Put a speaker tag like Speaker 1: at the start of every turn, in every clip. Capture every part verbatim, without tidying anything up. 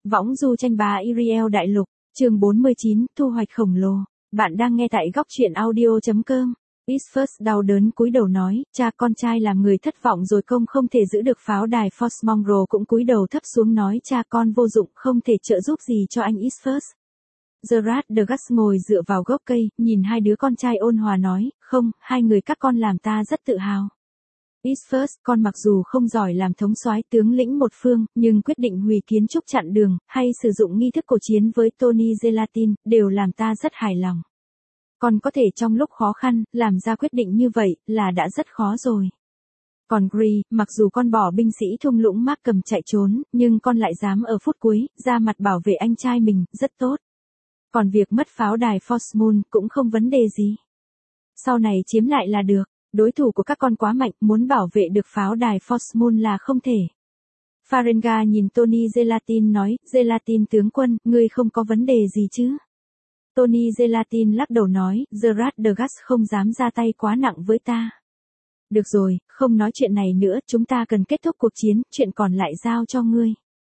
Speaker 1: Võng du tranh bá Iriel đại lục, chương bốn mươi chín, thu hoạch khổng lồ. Bạn đang nghe tại góc truyện audio chấm com. Isfus đau đớn cúi đầu nói, cha con trai làm người thất vọng rồi, công không thể giữ được pháo đài Fort Monroe cũng cúi đầu thấp xuống nói, cha con vô dụng, không thể trợ giúp gì cho anh Isfus. Gerard Degas ngồi dựa vào gốc cây, nhìn hai đứa con trai ôn hòa nói, không, hai người các con làm ta rất tự hào. Isfus, con mặc dù không giỏi làm thống soái tướng lĩnh một phương, nhưng quyết định hủy kiến trúc chặn đường, hay sử dụng nghi thức cổ chiến với Tony Gelatin, đều làm ta rất hài lòng. Con có thể trong lúc khó khăn, làm ra quyết định như vậy, là đã rất khó rồi. Còn Gree, mặc dù con bỏ binh sĩ thung lũng Markham chạy trốn, nhưng con lại dám ở phút cuối, ra mặt bảo vệ anh trai mình, rất tốt. Còn việc mất pháo đài Fort Moon cũng không vấn đề gì. Sau này chiếm lại là được. Đối thủ của các con quá mạnh, muốn bảo vệ được pháo đài Fort Moon là không thể. Farenga nhìn Tony Gelatin nói, Gelatin tướng quân, ngươi không có vấn đề gì chứ? Tony Gelatin lắc đầu nói, Gerard Degas không dám ra tay quá nặng với ta. Được rồi, không nói chuyện này nữa, chúng ta cần kết thúc cuộc chiến, chuyện còn lại giao cho ngươi.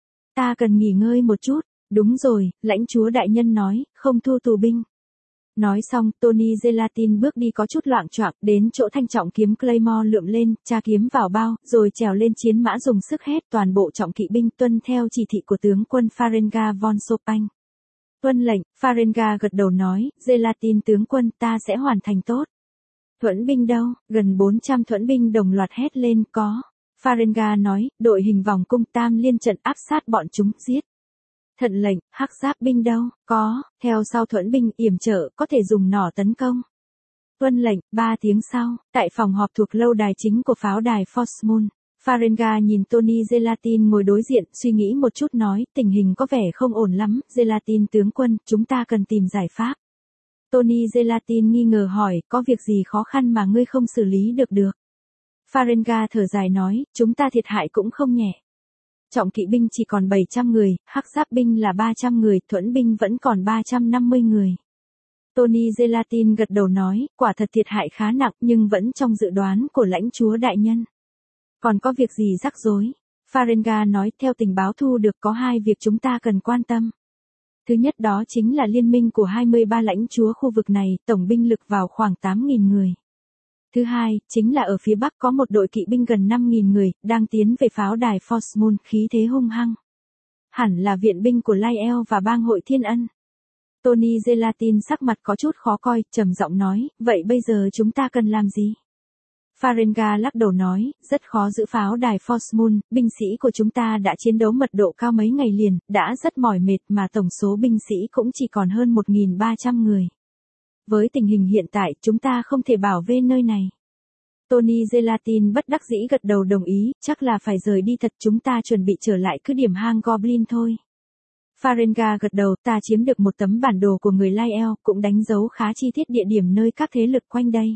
Speaker 1: Ta cần nghỉ ngơi một chút. Đúng rồi, lãnh chúa đại nhân nói, không thu tù binh. Nói xong, Tony Gelatin bước đi có chút loạng choạng, đến chỗ thanh trọng kiếm Claymore lượm lên, tra kiếm vào bao, rồi trèo lên chiến mã dùng sức hét toàn bộ trọng kỵ binh tuân theo chỉ thị của tướng quân Farenga von Chopin. Tuân lệnh, Farenga gật đầu nói, Gelatin tướng quân, ta sẽ hoàn thành tốt. Thuẫn binh đâu? Gần bốn trăm thuẫn binh đồng loạt hét lên, có. Farenga nói, đội hình vòng cung tam liên trận áp sát bọn chúng, giết. Thận lệnh, hắc giáp binh đâu? Có, theo sau thuẫn binh, yểm trợ, có thể dùng nỏ tấn công. Tuân lệnh, ba tiếng sau, tại phòng họp thuộc lâu đài chính của pháo đài Fort Moon, Farenga nhìn Tony Gelatin ngồi đối diện, suy nghĩ một chút nói, tình hình có vẻ không ổn lắm, Gelatin tướng quân, chúng ta cần tìm giải pháp. Tony Gelatin nghi ngờ hỏi, có việc gì khó khăn mà ngươi không xử lý được được? Farenga thở dài nói, chúng ta thiệt hại cũng không nhẹ. Trọng kỵ binh chỉ còn bảy trăm người, hắc giáp binh là ba trăm người, thuẫn binh vẫn còn ba trăm năm mươi người. Tony Gelatin gật đầu nói, quả thật thiệt hại khá nặng nhưng vẫn trong dự đoán của lãnh chúa đại nhân. Còn có việc gì rắc rối? Farenga nói, theo tình báo thu được có hai việc chúng ta cần quan tâm. Thứ nhất đó chính là liên minh của hai mươi ba lãnh chúa khu vực này, tổng binh lực vào khoảng tám nghìn người. Thứ hai, chính là ở phía Bắc có một đội kỵ binh gần năm nghìn người, đang tiến về pháo đài Fort Moon, khí thế hung hăng. Hẳn là viện binh của Lyell và bang hội Thiên Ân. Tony Gelatin sắc mặt có chút khó coi, trầm giọng nói, vậy bây giờ chúng ta cần làm gì? Farenga lắc đầu nói, rất khó giữ pháo đài Fort Moon, binh sĩ của chúng ta đã chiến đấu mật độ cao mấy ngày liền, đã rất mỏi mệt mà tổng số binh sĩ cũng chỉ còn hơn một nghìn ba trăm người. Với tình hình hiện tại, chúng ta không thể bảo vệ nơi này. Tony Gelatin bất đắc dĩ gật đầu đồng ý, chắc là phải rời đi thật, chúng ta chuẩn bị trở lại cứ điểm hang Goblin thôi. Farenga gật đầu, ta chiếm được một tấm bản đồ của người Lyell, cũng đánh dấu khá chi tiết địa điểm nơi các thế lực quanh đây.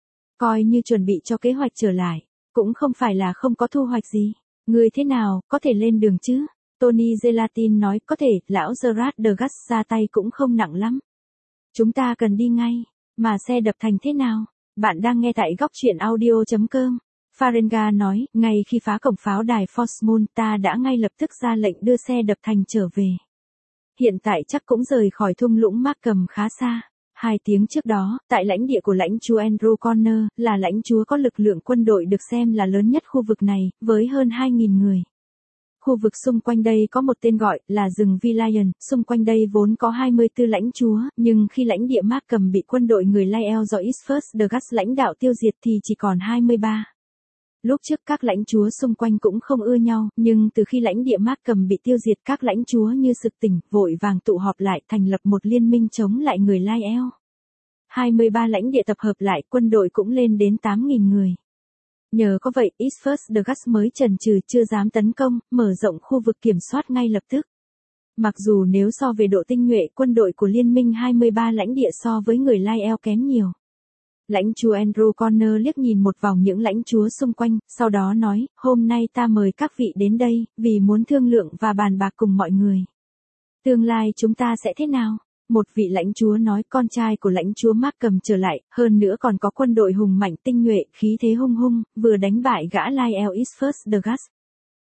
Speaker 1: Coi như chuẩn bị cho kế hoạch trở lại, cũng không phải là không có thu hoạch gì. Người thế nào, có thể lên đường chứ? Tony Gelatin nói, có thể, lão Gerard Degas ra tay cũng không nặng lắm. Chúng ta cần đi ngay, mà xe đập thành thế nào? Bạn đang nghe tại góc truyện audio chấm com. Farenga nói, ngay khi phá cổng pháo đài Fort Moon, ta đã ngay lập tức ra lệnh đưa xe đập thành trở về. Hiện tại chắc cũng rời khỏi thung lũng Markham khá xa. Hai tiếng trước đó, tại lãnh địa của lãnh chúa Andrew Corner, là lãnh chúa có lực lượng quân đội được xem là lớn nhất khu vực này, với hơn hai nghìn người. Khu vực xung quanh đây có một tên gọi là rừng Villian, xung quanh đây vốn có hai mươi tư lãnh chúa, nhưng khi lãnh địa Markham bị quân đội người Lyell do Isfus Degas lãnh đạo tiêu diệt thì chỉ còn hai mươi ba. Lúc trước các lãnh chúa xung quanh cũng không ưa nhau, nhưng từ khi lãnh địa Markham bị tiêu diệt các lãnh chúa như sực tỉnh, vội vàng tụ họp lại thành lập một liên minh chống lại người Lyell. hai mươi ba lãnh địa tập hợp lại, quân đội cũng lên đến tám nghìn người. Nhờ có vậy, Isfus Degas mới chần chừ chưa dám tấn công, mở rộng khu vực kiểm soát ngay lập tức. Mặc dù nếu so về độ tinh nhuệ, quân đội của liên minh hai mươi ba lãnh địa so với người Lyell kém nhiều. Lãnh chúa Andrew Corner liếc nhìn một vòng những lãnh chúa xung quanh, sau đó nói, hôm nay ta mời các vị đến đây, vì muốn thương lượng và bàn bạc cùng mọi người. Tương lai chúng ta sẽ thế nào? Một vị lãnh chúa nói, con trai của lãnh chúa Markham trở lại, hơn nữa còn có quân đội hùng mạnh tinh nhuệ, khí thế hung hung, vừa đánh bại gã Lyell Isfus Degas.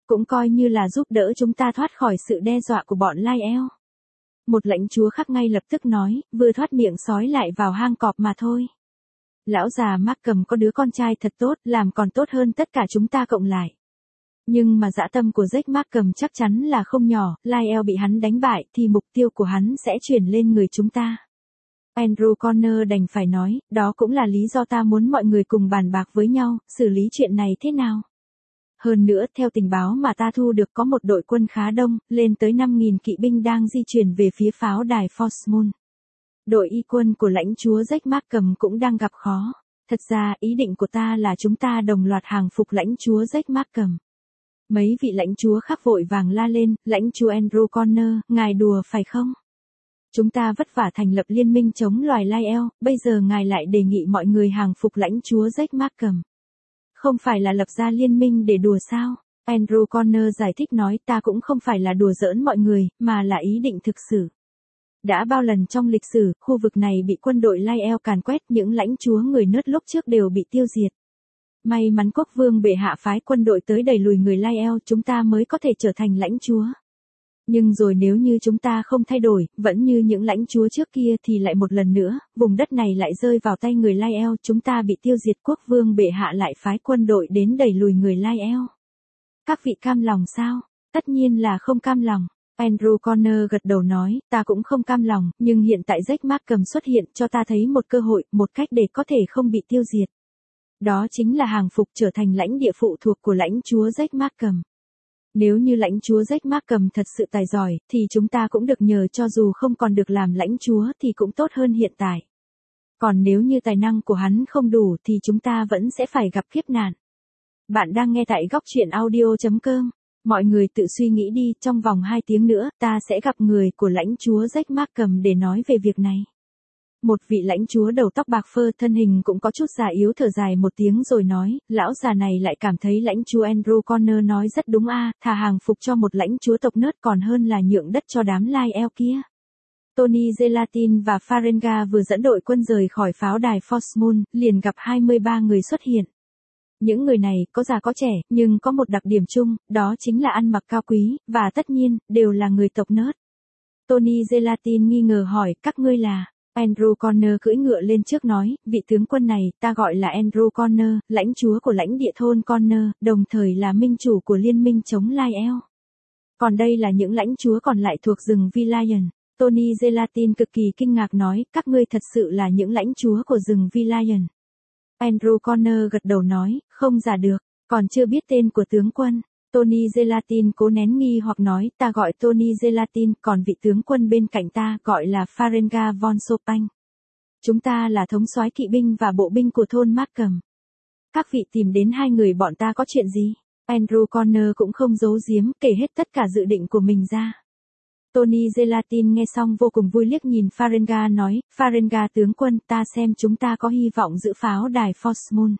Speaker 1: cũng coi như là giúp đỡ chúng ta thoát khỏi sự đe dọa của bọn Lai eo. Một lãnh chúa khác ngay lập tức nói, vừa thoát miệng sói lại vào hang cọp mà thôi. Lão già Markham có đứa con trai thật tốt, làm còn tốt hơn tất cả chúng ta cộng lại. Nhưng mà dã tâm của Jack Markham chắc chắn là không nhỏ, Lai eo bị hắn đánh bại thì mục tiêu của hắn sẽ chuyển lên người chúng ta. Andrew Connor đành phải nói, đó cũng là lý do ta muốn mọi người cùng bàn bạc với nhau, xử lý chuyện này thế nào. Hơn nữa, theo tình báo mà ta thu được có một đội quân khá đông, lên tới năm nghìn kỵ binh đang di chuyển về phía pháo đài Forsmoon. Đội y quân của lãnh chúa Jack Markham cũng đang gặp khó. Thật ra, ý định của ta là chúng ta đồng loạt hàng phục lãnh chúa Jack Markham. Mấy vị lãnh chúa khác vội vàng la lên, lãnh chúa Andrew Connor, ngài đùa phải không? Chúng ta vất vả thành lập liên minh chống loài Lai eo, bây giờ ngài lại đề nghị mọi người hàng phục lãnh chúa Jack Markham. Không phải là lập ra liên minh để đùa sao? Andrew Connor giải thích nói, ta cũng không phải là đùa giỡn mọi người, mà là ý định thực sự. Đã bao lần trong lịch sử, khu vực này bị quân đội Lai eo càn quét, những lãnh chúa người nớt lúc trước đều bị tiêu diệt. May mắn quốc vương bệ hạ phái quân đội tới đẩy lùi người Lai eo, chúng ta mới có thể trở thành lãnh chúa. Nhưng rồi nếu như chúng ta không thay đổi, vẫn như những lãnh chúa trước kia thì lại một lần nữa, vùng đất này lại rơi vào tay người Lai eo, chúng ta bị tiêu diệt, quốc vương bệ hạ lại phái quân đội đến đẩy lùi người Lai eo. Các vị cam lòng sao? Tất nhiên là không cam lòng. Andrew Connor gật đầu nói, ta cũng không cam lòng, nhưng hiện tại Jack Markham xuất hiện cho ta thấy một cơ hội, một cách để có thể không bị tiêu diệt. Đó chính là hàng phục trở thành lãnh địa phụ thuộc của lãnh chúa Jack Markham. Nếu như lãnh chúa Jack Markham thật sự tài giỏi, thì chúng ta cũng được nhờ, cho dù không còn được làm lãnh chúa thì cũng tốt hơn hiện tại. Còn nếu như tài năng của hắn không đủ thì chúng ta vẫn sẽ phải gặp kiếp nạn. Bạn đang nghe tại góc truyện audio chấm com. Mọi người tự suy nghĩ đi, trong vòng hai tiếng nữa, ta sẽ gặp người của lãnh chúa Jack Markham để nói về việc này. Một vị lãnh chúa đầu tóc bạc phơ, thân hình cũng có chút già yếu, thở dài một tiếng rồi nói, lão già này lại cảm thấy lãnh chúa Andrew Connor nói rất đúng a, thà hàng phục cho một lãnh chúa tộc nớt còn hơn là nhượng đất cho đám Lai eo kia. Tony Gelatin và Farenga vừa dẫn đội quân rời khỏi pháo đài Forsmoon, liền gặp hai mươi ba người xuất hiện. Những người này, có già có trẻ, nhưng có một đặc điểm chung, đó chính là ăn mặc cao quý, và tất nhiên, đều là người tộc nớt. Tony Gelatin nghi ngờ hỏi, các ngươi là... Andrew Connor cưỡi ngựa lên trước nói, vị tướng quân này, ta gọi là Andrew Connor, lãnh chúa của lãnh địa thôn Connor, đồng thời là minh chủ của liên minh chống Lai eo. Còn đây là những lãnh chúa còn lại thuộc rừng Villian. Tony Gelatin cực kỳ kinh ngạc nói, các ngươi thật sự là những lãnh chúa của rừng Villian. Andrew Connor gật đầu nói, không giả được, còn chưa biết tên của tướng quân. Tony Gelatin cố nén nghi hoặc nói, ta gọi Tony Gelatin, còn vị tướng quân bên cạnh ta gọi là Farenga von Chopin. Chúng ta là thống soái kỵ binh và bộ binh của thôn Markham. Các vị tìm đến hai người bọn ta có chuyện gì? Andrew Connor cũng không giấu giếm, kể hết tất cả dự định của mình ra. Tony Gelatin nghe xong vô cùng vui, liếc nhìn Farenga nói, Farenga tướng quân, ta xem chúng ta có hy vọng giữ pháo đài Forsmoon.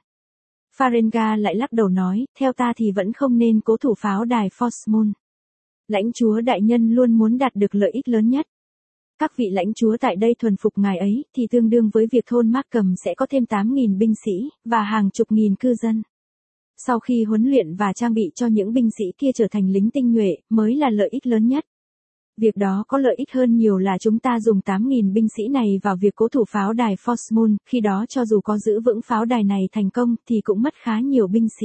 Speaker 1: Farenga lại lắc đầu nói, theo ta thì vẫn không nên cố thủ pháo đài Forsmoon. Lãnh chúa đại nhân luôn muốn đạt được lợi ích lớn nhất. Các vị lãnh chúa tại đây thuần phục ngài ấy, thì tương đương với việc thôn Markham sẽ có thêm tám nghìn binh sĩ, và hàng chục nghìn cư dân. Sau khi huấn luyện và trang bị cho những binh sĩ kia trở thành lính tinh nhuệ, mới là lợi ích lớn nhất. Việc đó có lợi ích hơn nhiều là chúng ta dùng tám nghìn binh sĩ này vào việc cố thủ pháo đài Forsmoon, khi đó cho dù có giữ vững pháo đài này thành công thì cũng mất khá nhiều binh sĩ.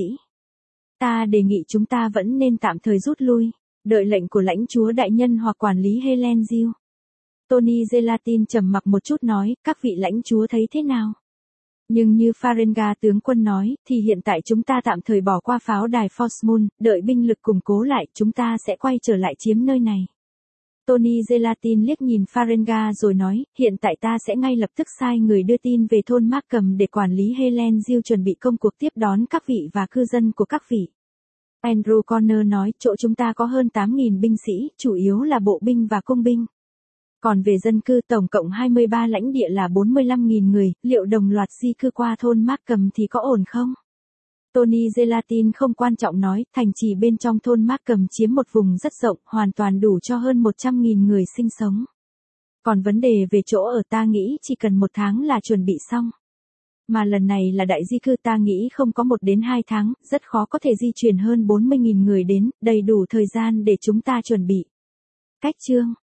Speaker 1: Ta đề nghị chúng ta vẫn nên tạm thời rút lui, đợi lệnh của lãnh chúa đại nhân hoặc quản lý Helen Dill. Tony Gelatin trầm mặc một chút nói, các vị lãnh chúa thấy thế nào? Nhưng như Farenga tướng quân nói, thì hiện tại chúng ta tạm thời bỏ qua pháo đài Forsmoon, đợi binh lực củng cố lại, chúng ta sẽ quay trở lại chiếm nơi này. Tony Gelatin liếc nhìn Farenga rồi nói, hiện tại ta sẽ ngay lập tức sai người đưa tin về thôn Markham để quản lý Helen Dill chuẩn bị công cuộc tiếp đón các vị và cư dân của các vị. Andrew Connor nói, chỗ chúng ta có hơn tám nghìn binh sĩ, chủ yếu là bộ binh và công binh. Còn về dân cư tổng cộng hai mươi ba lãnh địa là bốn mươi lăm nghìn người, liệu đồng loạt di cư qua thôn Markham thì có ổn không? Tony Gelatin không quan trọng nói, thành trì bên trong thôn Markham chiếm một vùng rất rộng, hoàn toàn đủ cho hơn một trăm nghìn người sinh sống. Còn vấn đề về chỗ ở ta nghĩ chỉ cần một tháng là chuẩn bị xong. Mà lần này là đại di cư, ta nghĩ không có một đến hai tháng, rất khó có thể di chuyển hơn bốn mươi nghìn người đến, đầy đủ thời gian để chúng ta chuẩn bị. Cách chương